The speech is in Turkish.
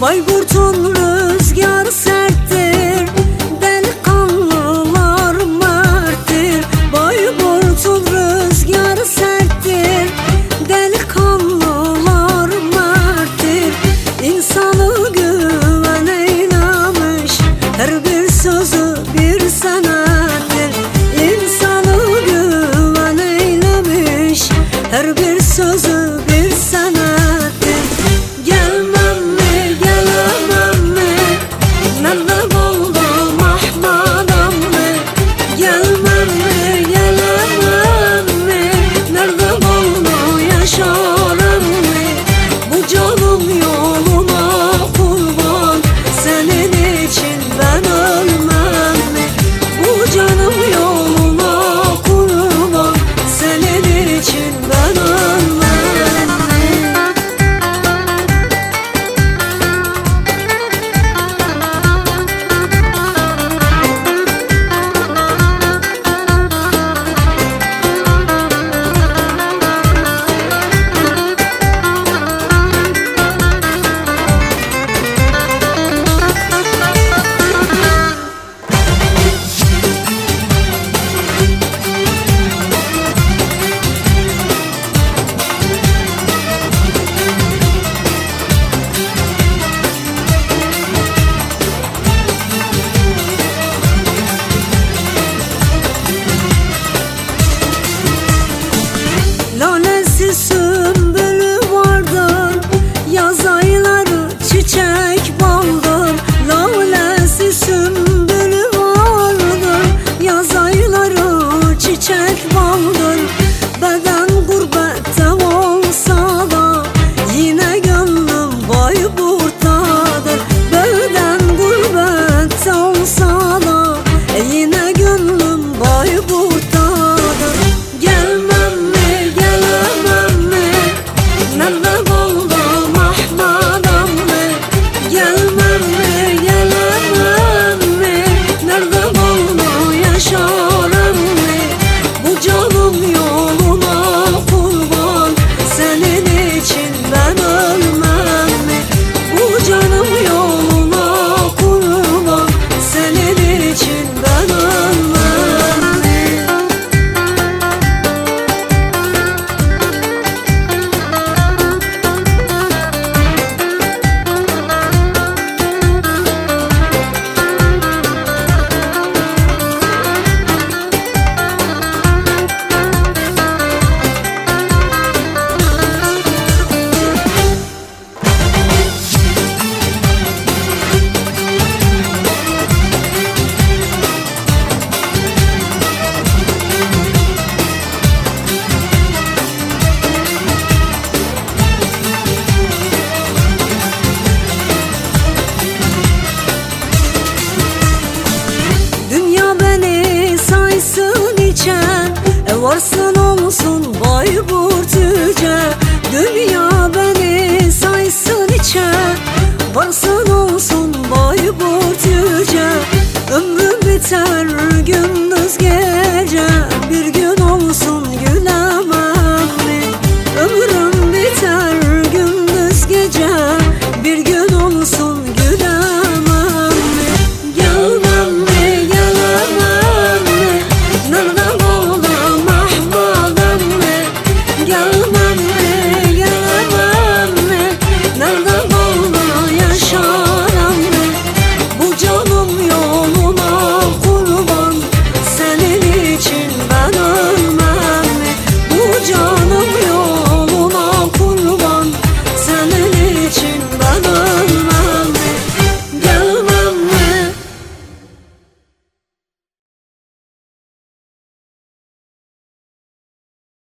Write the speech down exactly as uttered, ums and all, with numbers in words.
Bayburt'un rüzgarı serttir, delikanlılar merttir. Bayburt'un rüzgarı serttir, delikanlılar merttir. İnsanı güven eylemiş, her bir sözü bir senettir. İnsanı güven eylemiş, her bir sözü bir senettir. Gelmem mi, gelemem mi, nerede buldum Ahmet emmi? Gelmem mi, gelemem mi, nerede buldu Yaşar emmi? Bu canım yoluna kurban, senin için ben ölmem mi? Bu canım yoluna kurban, senin için ben ölmem mi? Lalesi sümbülü vardır, yaz ayları çiçek baldır. Lalesi sümbülü vardır, yaz ayları çiçek baldır. Beden gurbette olsa da yine gönlüm Bayburt'tadır. Beden gurbette olsa da yine gönlüm Bayburt'tadır. Gelmem mi, gelemem mi, nerede buldum Ahmet emmi? Gelmem mi, gelemem mi, nerede buldu Yaşar emmi? Bu canım yoluna kurban, senin için ben ölmem mi? Bu canım yoluna kurban, senin için ben ölmem mi? Dünya beni saysın içe, e varsın olsun Bayburt yüce. Dünya beni saysın içe, varsın olsun Bayburt yüce. Ömrüm biter gündüz gece, bir gün olsun gülemem mi? Ömrüm biter gündüz gece, bir gün olsun